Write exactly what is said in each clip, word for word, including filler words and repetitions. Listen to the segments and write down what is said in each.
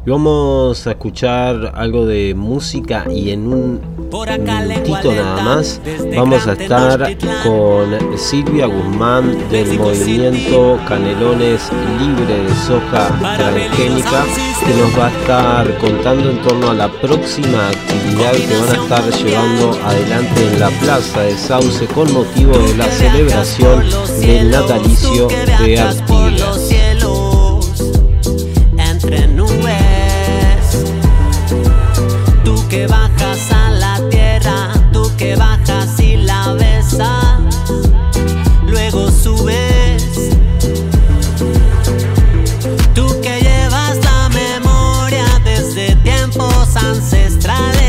Y vamos a escuchar algo de música y en un minutito nada más vamos a estar con Silvia Guzmán del movimiento Canelones Libre de Soja Transgénica, que nos va a estar contando en torno a la próxima actividad que van a estar llevando adelante en la Plaza de Sauce con motivo de la celebración del natalicio de Artigas. Entre nubes, tú que bajas a la tierra, tú que bajas y la besas, luego subes, tú que llevas la memoria desde tiempos ancestrales,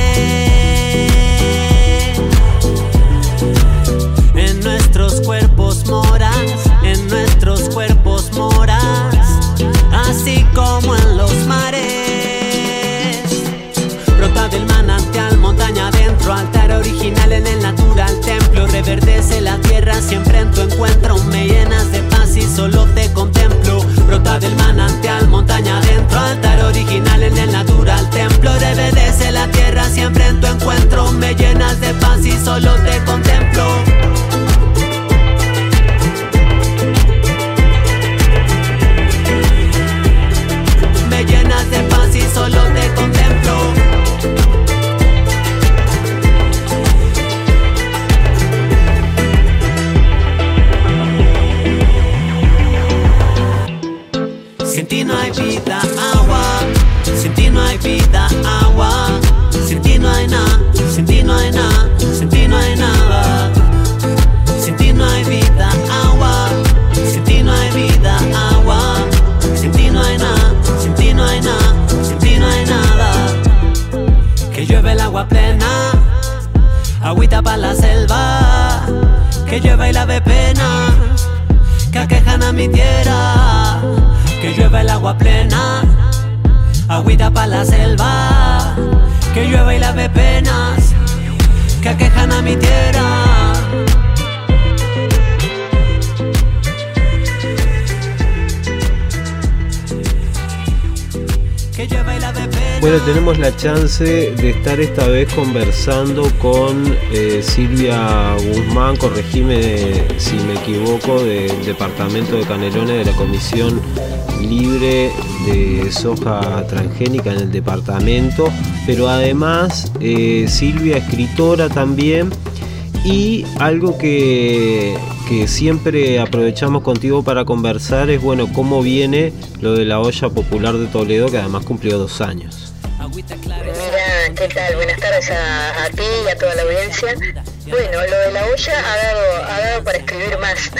en nuestros cuerpos moras, en nuestros cuerpos moras, así como en los mares. Brota del manantial, montaña adentro, altar original en el natural templo. Reverdece la tierra, siempre en tu encuentro me llenas de paz y solo te contemplo. Brota del manantial, montaña adentro, altar original en el natural templo. Reverdece la tierra, siempre en tu encuentro me llenas de paz y solo te contemplo. Llenas de paz y solo te contemplo. Sin ti no hay vida, agua. Sin ti no hay vida, agua. Sin ti no hay nada, sin ti no hay nada, sin ti no hay nada. Sin ti no hay vida, agua. Sin ti no hay vida, agua. Sin ti no hay nada, sin ti no hay nada, sin ti no hay nada. Que llueve el agua plena, agüita pa' la selva. Que llueva y lave pena, que aquejan a mi tierra. Que llueva el agua plena, agüita pa' la selva. Que llueva y lave penas, que aquejan a mi tierra. Bueno, tenemos la chance de estar esta vez conversando con eh, Silvia Guzmán, corregime si me equivoco, del Departamento de Canelones de la Comisión Libre de Soja Transgénica en el departamento, pero además eh, Silvia escritora también. Y algo que, que siempre aprovechamos contigo para conversar es, bueno, cómo viene lo de la olla popular de Toledo, que además cumplió dos años. Mira, ¿qué tal? Buenas tardes a, a ti y a toda la audiencia. Bueno, lo de la olla ha dado, ha dado para escribir más.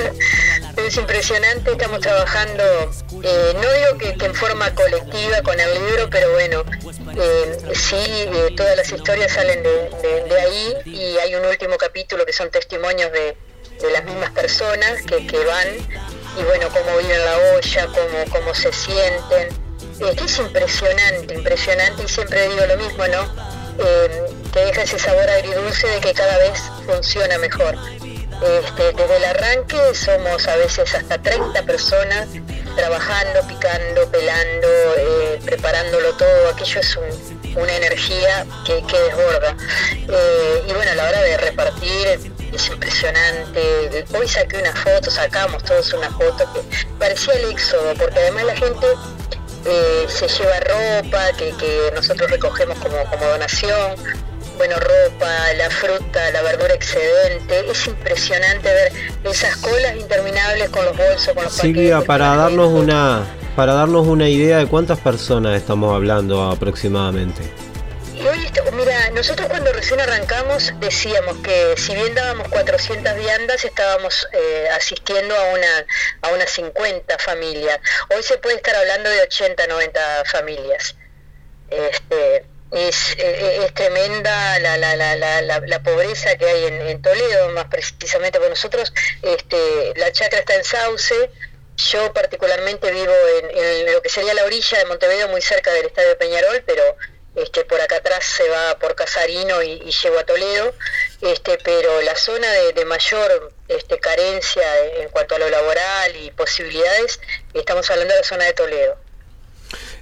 Es impresionante, estamos trabajando, eh, no digo que, que en forma colectiva con el libro, pero bueno, eh, sí, eh, todas las historias salen de, de, de ahí, y hay un último capítulo que son testimonios de, de las mismas personas que, que van, y bueno, cómo viven la olla, cómo, cómo se sienten. Eh, es impresionante, impresionante, y siempre digo lo mismo, ¿no? Eh, que deja ese sabor agridulce de que cada vez funciona mejor. Este, desde el arranque somos a veces hasta treinta personas trabajando, picando, pelando, eh, preparándolo todo. Aquello es un, una energía que, que desborda. Eh, y bueno, a la hora de repartir es impresionante. Hoy saqué una foto, sacamos todos una foto que parecía el éxodo, porque además la gente eh, se lleva ropa que, que nosotros recogemos como, como donación. Bueno, ropa, la fruta, la verdura excedente. Es impresionante ver esas colas interminables con los bolsos, con los paquetes. Silvia, para darnos una para darnos una idea de cuántas personas estamos hablando aproximadamente. Y hoy, mira, nosotros cuando recién arrancamos decíamos que si bien dábamos cuatrocientas viandas, estábamos eh, asistiendo a una a unas cincuenta familias. Hoy se puede estar hablando de ochenta, noventa familias. Este... Es, es, es tremenda la, la, la, la, la pobreza que hay en, en Toledo, más precisamente por nosotros. Este, la chacra está en Sauce. Yo particularmente vivo en, en lo que sería la orilla de Montevideo, muy cerca del estadio de Peñarol, pero este, por acá atrás se va por Casarino y, y llego a Toledo. Este, pero la zona de, de mayor este, carencia en cuanto a lo laboral y posibilidades, estamos hablando de la zona de Toledo.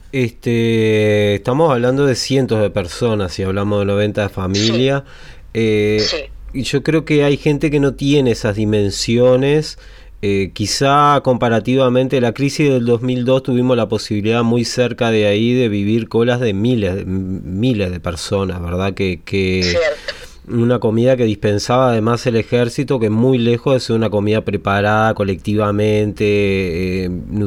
Este, estamos hablando de cientos de personas si hablamos de noventa de familia. Sí. Eh, sí. Y yo creo que hay gente que no tiene esas dimensiones. Eh, quizá comparativamente la crisis del dos mil dos tuvimos la posibilidad muy cerca de ahí de vivir colas de miles, miles de personas, ¿verdad? Que, que una comida que dispensaba además el ejército, que muy lejos de ser una comida preparada colectivamente, eh,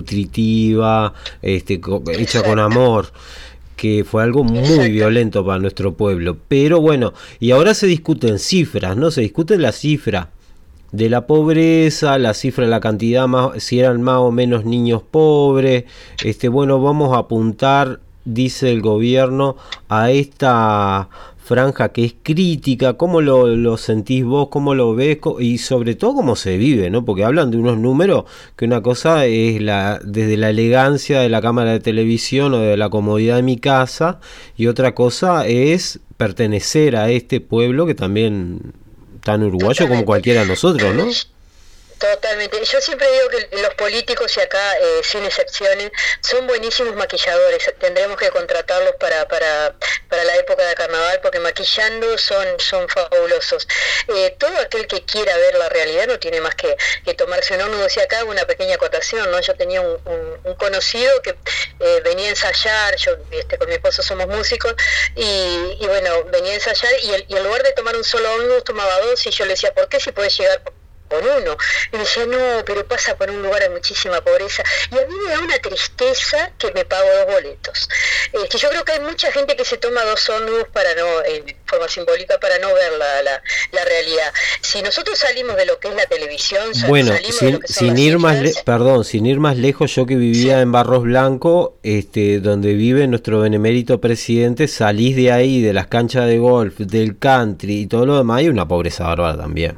nutritiva, este, hecha con amor, que fue algo muy Exacto. violento para nuestro pueblo. Pero bueno, y ahora se discuten cifras, ¿no? Se discute la cifra de la pobreza, la cifra de la cantidad, más, si eran más o menos niños pobres. Este, bueno, vamos a apuntar, dice el gobierno, a esta franja que es crítica. ¿Cómo lo, lo sentís vos? ¿Cómo lo ves? Y sobre todo cómo se vive, ¿no? Porque hablan de unos números que una cosa es la desde la elegancia de la cámara de televisión o de la comodidad de mi casa, y otra cosa es pertenecer a este pueblo que también tan uruguayo Totalmente. Como cualquiera de nosotros, ¿no? Totalmente. Yo siempre digo que los políticos, y acá eh, sin excepciones, son buenísimos maquilladores. Tendremos que contratarlos para para para la época de carnaval, porque maquillando son son fabulosos. Eh, todo aquel que quiera ver la realidad no tiene más que, que tomarse un ómnibus. Y acá hago una pequeña acotación, ¿no? Yo tenía un, un, un conocido que eh, venía a ensayar, yo este, con mi esposo somos músicos, y, y bueno, venía a ensayar, y, el, y en lugar de tomar un solo ómnibus tomaba dos, y yo le decía, ¿por qué si puedes llegar con uno? Y me decía, no, pero pasa por un lugar de muchísima pobreza. Y a mí me da una tristeza que me pago dos boletos. Este, yo creo que hay mucha gente que se toma dos ómnibus para no, en forma simbólica, para no ver la, la, la realidad. Si nosotros salimos de lo que es la televisión, bueno, salimos sin, de lo que son sin ir más le- perdón, sin ir más lejos, yo que vivía sí. en Barros Blanco, este, donde vive nuestro benemérito presidente, salís de ahí, de las canchas de golf, del country y todo lo demás, hay una pobreza bárbara también.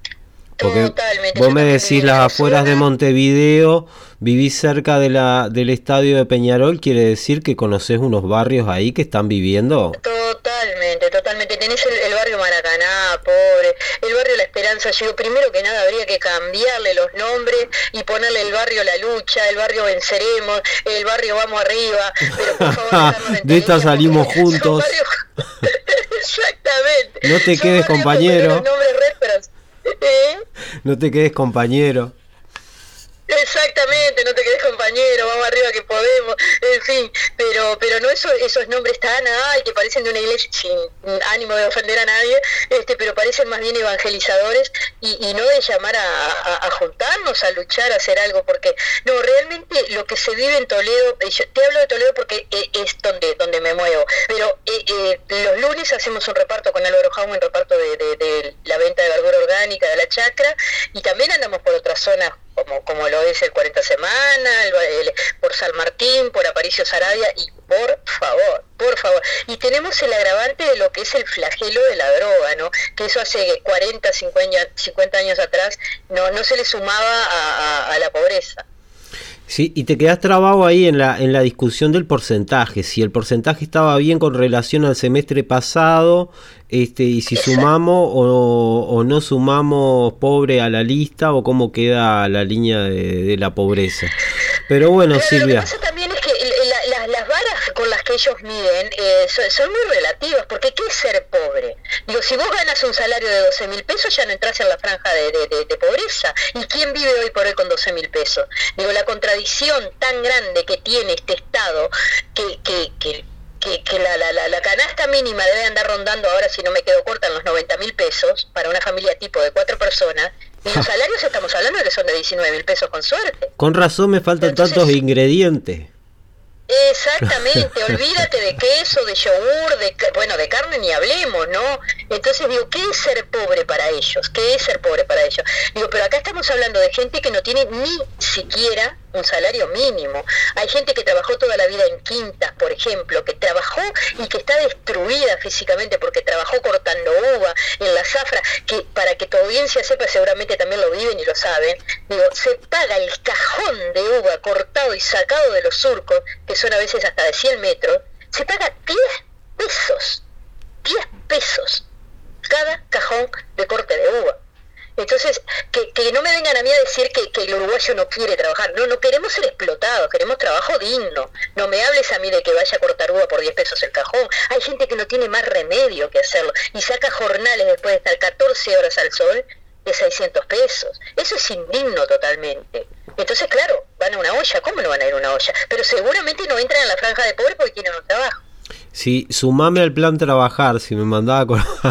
Porque Totalmente. Vos me decís las afueras de Montevideo, vivís cerca de la del estadio de Peñarol, quiere decir que conocés unos barrios ahí que están viviendo. Totalmente, totalmente. Tenés el, el barrio Maracaná, pobre, el barrio La Esperanza. Yo primero que nada habría que cambiarle los nombres y ponerle el barrio La Lucha, el barrio Venceremos, el barrio Vamos Arriba. Pero por favor, de esta salimos juntos. Exactamente. No te son quedes, compañero. ¿Eh? No te quedes, compañero. Exactamente, no te quedes, compañero, vamos arriba que podemos, en fin, pero pero no eso, esos nombres tan, ay, que parecen de una iglesia, sin ánimo de ofender a nadie, este pero parecen más bien evangelizadores, y, y no de llamar a, a, a juntarnos, a luchar, a hacer algo, porque no, realmente lo que se vive en Toledo, yo te hablo de Toledo porque es donde donde me muevo, pero eh, eh, los lunes hacemos un reparto con Álvaro Jaume, un reparto de, de, de la venta de verdura orgánica de la chacra, y también andamos por otras zonas, como como lo es el cuarenta Semanas, el, el, por San Martín, por Aparicio Saravia, y por favor, por favor, y tenemos el agravante de lo que es el flagelo de la droga, ¿no? Que eso hace cuarenta, cincuenta años atrás no no se le sumaba a, a, a la pobreza. Sí, y te quedás trabado ahí en la en la discusión del porcentaje, si el porcentaje estaba bien con relación al semestre pasado, este y si Exacto. sumamos o, o no sumamos pobre a la lista, o cómo queda la línea de, de la pobreza. Pero bueno, Pero Silvia. Lo que pasa también es que la, la, las varas con las que ellos miden eh, son, son muy relativas, porque ¿qué es ser pobre? Digo, si vos ganas un salario de doce mil pesos, ya no entras en la franja de, de, de, de pobreza. ¿Y quién vive hoy por hoy con doce mil pesos? Digo, la contradicción tan grande que tiene este Estado, que, que, que que, que la, la, la, la canasta mínima debe andar rondando, ahora si no me quedo corta, en los noventa mil pesos para una familia tipo de cuatro personas, y los salarios estamos hablando de que son de diecinueve mil pesos con suerte. Con razón me faltan Entonces, tantos ingredientes. Exactamente, olvídate de queso, de yogur, de bueno, de carne ni hablemos, ¿no? Entonces digo, ¿qué es ser pobre para ellos? ¿Qué es ser pobre para ellos? Digo, pero acá estamos hablando de gente que no tiene ni siquiera un salario mínimo. Hay gente que trabajó toda la vida en quintas, por ejemplo, que trabajó y que está destruida físicamente porque trabajó cortando uva en la zafra, que para que tu audiencia sepa, seguramente también lo viven y lo saben. Digo, se paga el cajón de uva cortado y sacado de los surcos, que son a veces hasta de cien metros, se paga diez pesos, diez pesos cada cajón de corte de uva. Entonces, que, que no me vengan a mí a decir que, que el uruguayo no quiere trabajar. No, no queremos ser explotados, queremos trabajo digno. No me hables a mí de que vaya a cortar uva por diez pesos el cajón. Hay gente que no tiene más remedio que hacerlo y saca jornales después de estar catorce horas al sol de seiscientos pesos. Eso es indigno totalmente. Entonces, claro, van a una olla. ¿Cómo no van a ir a una olla? Pero seguramente no entran en la franja de pobre porque tienen un trabajo. Sí, sumame al plan trabajar, si me mandaba a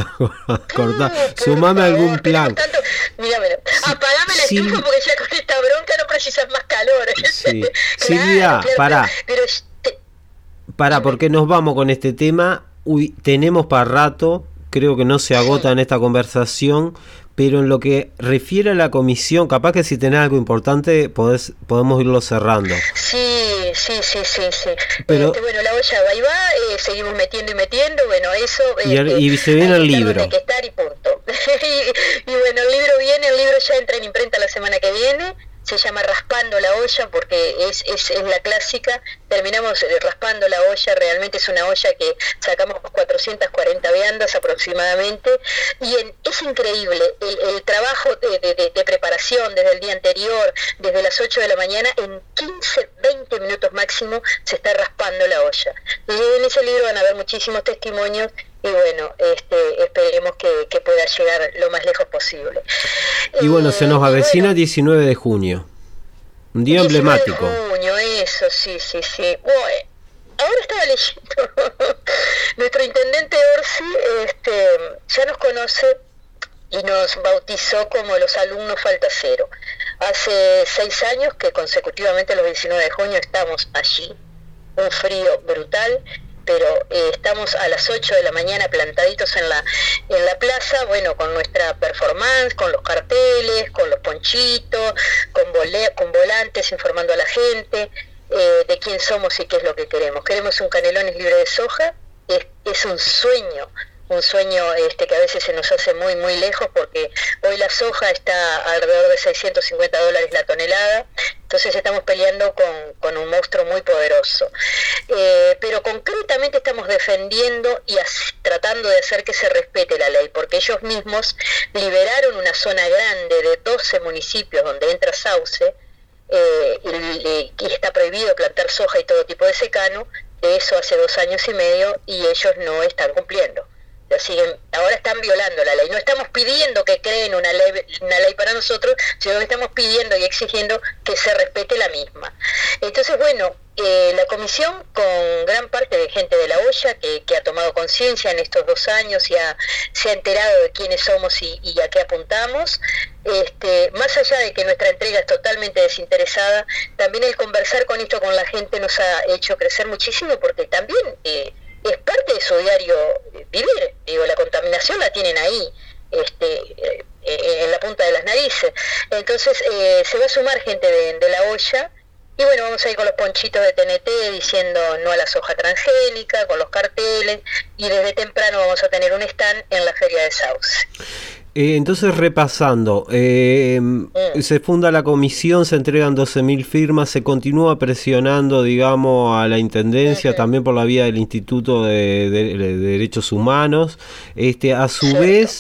cortar, uh, sumame favor, algún plan. Tanto, mira, mira, sí, apagame la sí, estufa porque ya con esta bronca no precisas más calor. Sí. Claro, Silvia, claro, pará, pero, pero te... pará, porque nos vamos con este tema. Uy, tenemos para rato, creo que no se agota sí. en esta conversación, pero en lo que refiere a la comisión, capaz que si tenés algo importante podés, podemos irlo cerrando. Sí, sí, sí, sí, sí. Pero, este, bueno, la olla va y va, eh, seguimos metiendo y metiendo, bueno, eso... Y, este, y se viene el libro. Hay que estar y punto. y, y bueno, el libro viene, el libro ya entra en imprenta la semana que viene. Se llama Raspando la olla porque es, es, es la clásica. Terminamos raspando la olla, realmente es una olla que sacamos cuatrocientas cuarenta viandas aproximadamente y en, es increíble el, el trabajo de, de, de, de preparación desde el día anterior, desde las ocho de la mañana, en quince, veinte minutos máximo se está raspando la olla. Y en ese libro van a haber muchísimos testimonios y bueno, este, esperemos que, que pueda llegar lo más lejos posible. Y bueno, se nos avecina bueno, diecinueve de junio, un día emblemático. diecinueve de junio, eso, sí, sí, sí. Bueno, ahora estaba leyendo, nuestro intendente Orsi este, ya nos conoce y nos bautizó como los alumnos Falta Cero. Hace seis años que consecutivamente los diecinueve de junio estamos allí, un frío brutal, pero eh, estamos a las ocho de la mañana plantaditos en la en la plaza, bueno, con nuestra performance, con los carteles, con los ponchitos, con, vole- con volantes informando a la gente eh, de quién somos y qué es lo que queremos. Queremos un Canelones libre de soja, es, es un sueño, un sueño este que a veces se nos hace muy muy lejos porque hoy la soja está alrededor de seiscientos cincuenta dólares la tonelada, entonces estamos peleando con, con un monstruo muy poderoso. Eh, pero concretamente estamos defendiendo y as, tratando de hacer que se respete la ley, porque ellos mismos liberaron una zona grande de doce municipios donde entra sauce eh, y, y está prohibido plantar soja y todo tipo de secano, de eso hace dos años y medio y ellos no están cumpliendo. Siguen, ahora están violando la ley. No estamos pidiendo que creen una ley, una ley para nosotros, sino que estamos pidiendo y exigiendo que se respete la misma. Entonces, bueno, eh, la comisión, con gran parte de gente de la olla que, que ha tomado conciencia en estos dos años y ha, se ha enterado de quiénes somos y, y a qué apuntamos, este, más allá de que nuestra entrega es totalmente desinteresada, también el conversar con esto con la gente nos ha hecho crecer muchísimo porque también... Eh, es parte de su diario vivir, digo, la contaminación la tienen ahí, este, eh, en la punta de las narices. Entonces eh, se va a sumar gente de, de la olla y bueno, vamos a ir con los ponchitos de T N T diciendo no a la soja transgénica, con los carteles y desde temprano vamos a tener un stand en la Feria de Sauce. Eh, entonces, repasando, eh, mm. se funda la comisión, se entregan doce mil firmas, se continúa presionando, digamos, a la Intendencia, uh-huh. también por la vía del Instituto de, de, de Derechos Humanos. Este, a su Cierto. vez,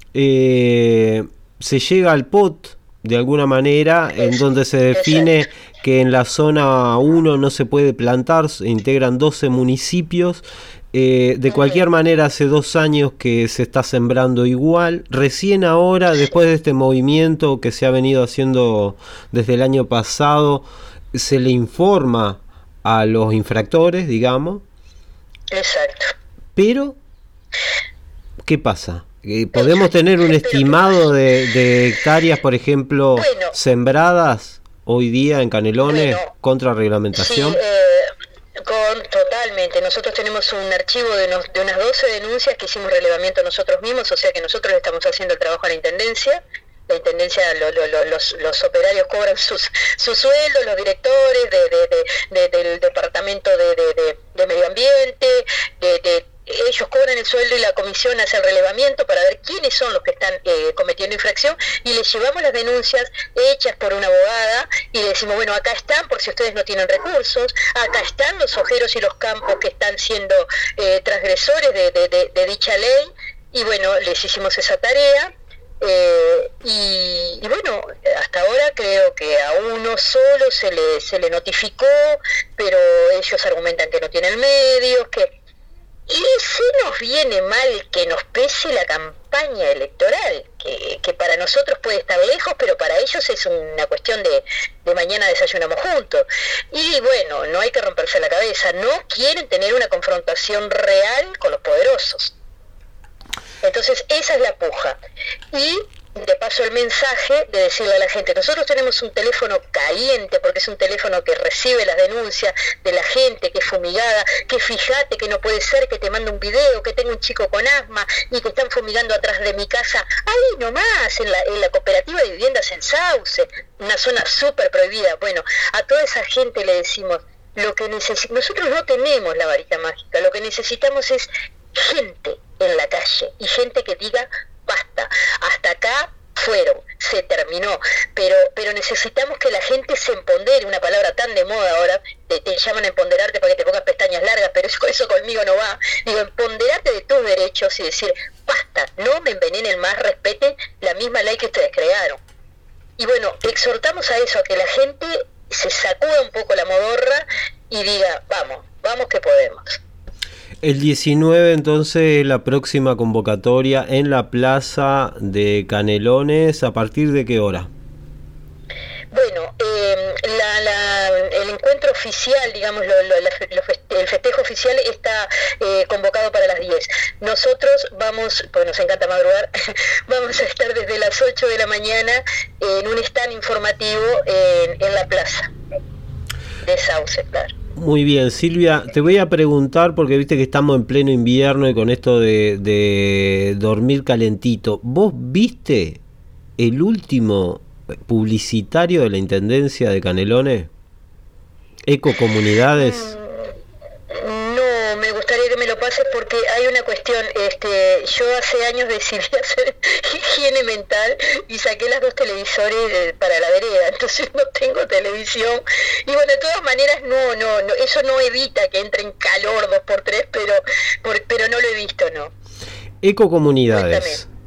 eh, se llega al P O T, de alguna manera, es, en donde se define exacto. que en la zona uno no se puede plantar, se integran doce municipios. Eh, de cualquier manera, hace dos años que se está sembrando igual. Recién ahora, después de este movimiento que se ha venido haciendo desde el año pasado, se le informa a los infractores, digamos. Exacto. Pero, ¿qué pasa? Eh, ¿Podemos tener un estimado de, de hectáreas, por ejemplo, bueno, sembradas hoy día en Canelones bueno, contra reglamentación? Sí, eh... Con, totalmente, nosotros tenemos un archivo de, unos, de unas doce denuncias que hicimos relevamiento nosotros mismos, o sea que nosotros le estamos haciendo el trabajo a la Intendencia. La Intendencia, lo, lo, lo, los, los operarios cobran sus, sus sueldos, los directores de, de, de, de, del Departamento de, de, de, de Medio Ambiente, de, de ellos cobran el sueldo y la comisión hace el relevamiento para ver quiénes son los que están eh, cometiendo infracción y les llevamos las denuncias hechas por una abogada y le decimos, bueno, acá están por si ustedes no tienen recursos, acá están los ojeros y los campos que están siendo eh, transgresores de, de, de, de dicha ley y bueno, les hicimos esa tarea. Eh, y, no solo se le, se le notificó, pero ellos argumentan que no tienen medios, que... Y se nos viene mal que nos pese la campaña electoral, que, que para nosotros puede estar lejos, pero para ellos es una cuestión de, de mañana desayunamos juntos. Y bueno, no hay que romperse la cabeza, no quieren tener una confrontación real con los poderosos. Entonces esa es la puja. Y de paso el mensaje de decirle a la gente, nosotros tenemos un teléfono caliente, porque es un teléfono que recibe las denuncias de la gente, que es fumigada, que fíjate que no puede ser que te mande un video, que tengo un chico con asma y que están fumigando atrás de mi casa, ahí nomás, en la, en la cooperativa de viviendas en Sauce, una zona súper prohibida. Bueno, a toda esa gente le decimos, lo que necesi- nosotros no tenemos la varita mágica, lo que necesitamos es gente en la calle y gente que diga basta, hasta acá fueron, se terminó, pero pero necesitamos que la gente se empodere, una palabra tan de moda ahora, te, te llaman a empoderarte para que te pongas pestañas largas, pero eso, eso conmigo no va. Digo, empoderarte de tus derechos y decir, basta, no me envenenen más, respeten la misma ley que ustedes crearon. Y bueno, exhortamos a eso, a que la gente se sacuda un poco la modorra y diga, vamos, vamos que podemos. El diecinueve, entonces, la próxima convocatoria en la Plaza de Canelones, ¿a partir de qué hora? Bueno, eh, la, la, el encuentro oficial, digamos, lo, lo, la, lo feste, el festejo oficial está eh, convocado para las diez. Nosotros vamos, porque nos encanta madrugar, vamos a estar desde las ocho de la mañana en un stand informativo en, en la plaza de Sauce, claro. Muy bien, Silvia, te voy a preguntar, porque viste que estamos en pleno invierno y con esto de, de dormir calentito. ¿Vos viste el último publicitario de la Intendencia de Canelones? ¿Ecocomunidades? No, me gustaría que me lo pases porque hay una cuestión, este, yo hace años decidí hacer higiene mental y saqué las dos televisores para la vereda, entonces no tengo televisión y bueno, de todas maneras no, no, no eso no evita que entre en calor dos por tres, pero, por, pero no lo he visto, no. Ecocomunidades. Cuéntame.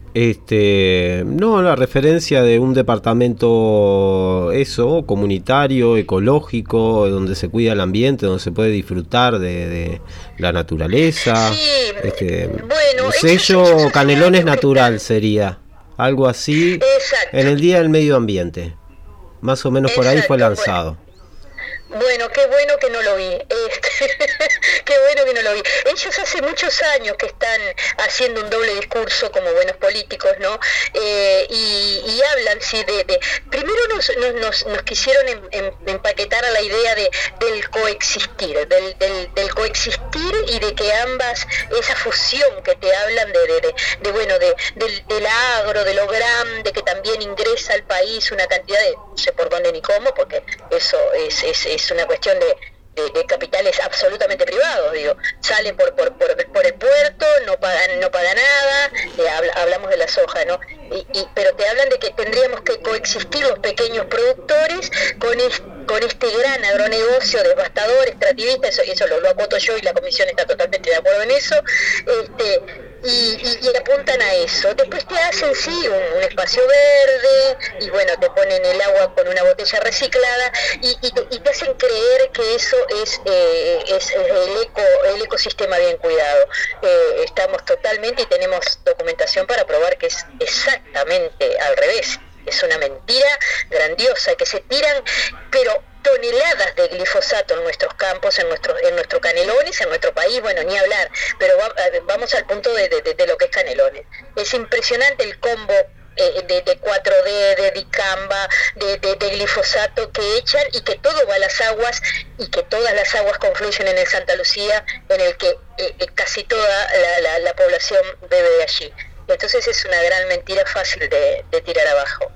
Este, no, la referencia de un departamento, eso, comunitario, ecológico, donde se cuida el ambiente, donde se puede disfrutar de, de la naturaleza. Sí, este, bueno, sello eso, eso Canelones Natural sería, algo así. Exacto. En el Día del Medio Ambiente, más o menos. Exacto, por ahí fue lanzado. Bueno. Bueno, qué bueno que no lo vi, este, qué bueno que no lo vi. Ellos hace muchos años que están haciendo un doble discurso como buenos políticos, ¿no? Eh, y, y hablan, sí, de... de primero nos, nos, nos quisieron em, em, empaquetar a la idea de del coexistir, del, del, del coexistir y de que ambas, esa fusión que te hablan de, de, de, de bueno, de, del, del agro, de lo grande, que también ingresa al país una cantidad de, no sé por dónde ni cómo, porque eso es... es, es es una cuestión de, de, de capitales absolutamente privados, digo, salen por por, por, por el puerto, no pagan no pagan nada, eh, habla, hablamos de la soja, ¿no? Y, y, pero te hablan de que tendríamos que coexistir los pequeños productores con, es, con este gran agronegocio devastador, extractivista, eso, eso lo, lo acoto yo y la comisión está totalmente de acuerdo en eso, este Y, y, y apuntan a eso. Después te hacen sí un, un espacio verde y bueno, te ponen el agua con una botella reciclada y, y, te, y te hacen creer que eso es, eh, es el, eco, el ecosistema bien cuidado. Eh, estamos totalmente y tenemos documentación para probar que es exactamente al revés. Es una mentira grandiosa que se tiran, pero toneladas de glifosato en nuestros campos, en nuestros en nuestro Canelones, en nuestro país, bueno, ni hablar, pero va, vamos al punto de, de, de lo que es Canelones. Es impresionante el combo eh, de, de cuatro D, de dicamba, de, de, de glifosato que echan y que todo va a las aguas y que todas las aguas confluyen en el Santa Lucía, en el que eh, casi toda la, la, la población bebe de allí. Entonces es una gran mentira fácil de, de tirar abajo.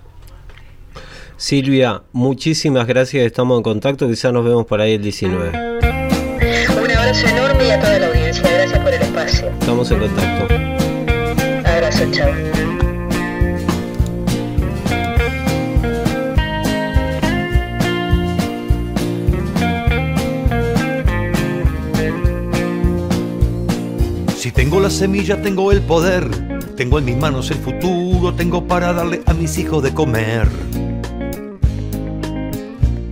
Silvia, muchísimas gracias, estamos en contacto, quizás nos vemos por ahí el diecinueve. Un abrazo enorme y a toda la audiencia, gracias por el espacio. Estamos en contacto. Abrazo, chao. Si tengo la semilla, tengo el poder, tengo en mis manos el futuro, tengo para darle a mis hijos de comer.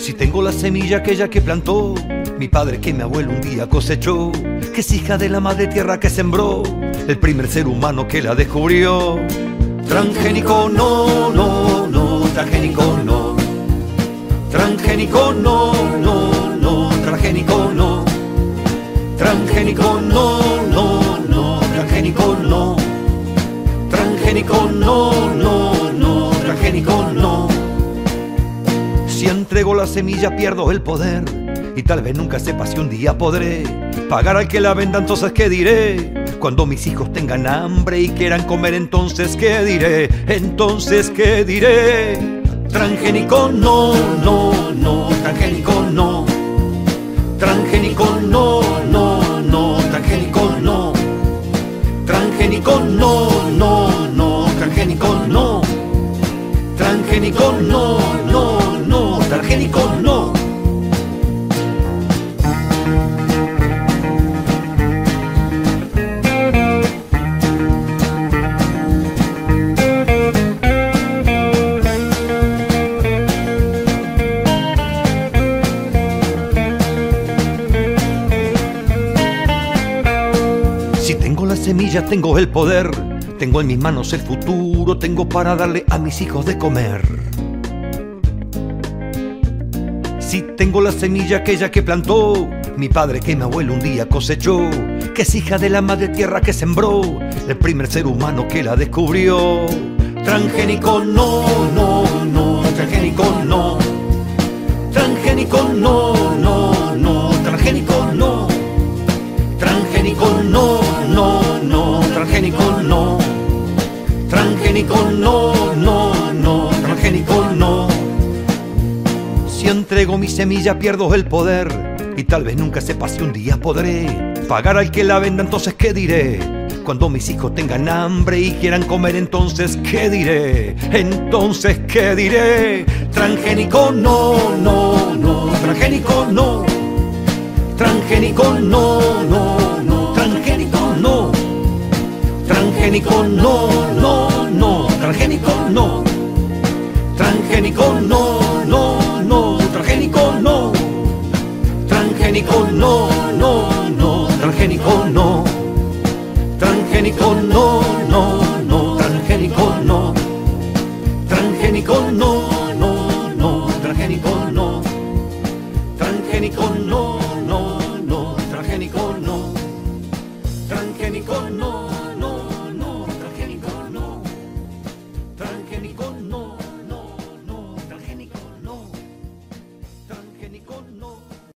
Si tengo la semilla aquella que plantó mi padre, que mi abuelo un día cosechó, que es hija de la madre tierra que sembró, el primer ser humano que la descubrió. Transgénico no, no, no, transgénico no. Transgénico no, no, no, transgénico no. Transgénico no, no, no, transgénico no. Transgénico no, no, no, transgénico no. Si entrego la semilla pierdo el poder, y tal vez nunca sepa si un día podré pagar al que la venda, entonces ¿qué diré? Cuando mis hijos tengan hambre y quieran comer, entonces ¿qué diré? Entonces ¿qué diré? Transgénico no, no, no, transgénico no. Transgénico no, no, no, transgénico no. Transgénico no, no, no, transgénico no. Transgénico no, no, no, transgénico no. Semilla, tengo el poder, tengo en mis manos el futuro, tengo para darle a mis hijos de comer. Si tengo la semilla aquella que plantó mi padre, que mi abuelo un día cosechó, que es hija de la madre tierra que sembró, el primer ser humano que la descubrió. Transgénico no, no, no, transgénico no. Transgénico no, no, no, transgénico no. Transgénico no, no, no, transgénico no. Transgénico no, no, no, transgénico no. Si entrego mi semilla pierdo el poder, y tal vez nunca sepa si un día podré pagar al que la venda, entonces ¿qué diré? Cuando mis hijos tengan hambre y quieran comer, entonces ¿qué diré? Entonces ¿qué diré? Transgénico no, no, no, transgénico no. Transgénico no, no, no, transgénico no. Transgénico no, no, no, transgénico no.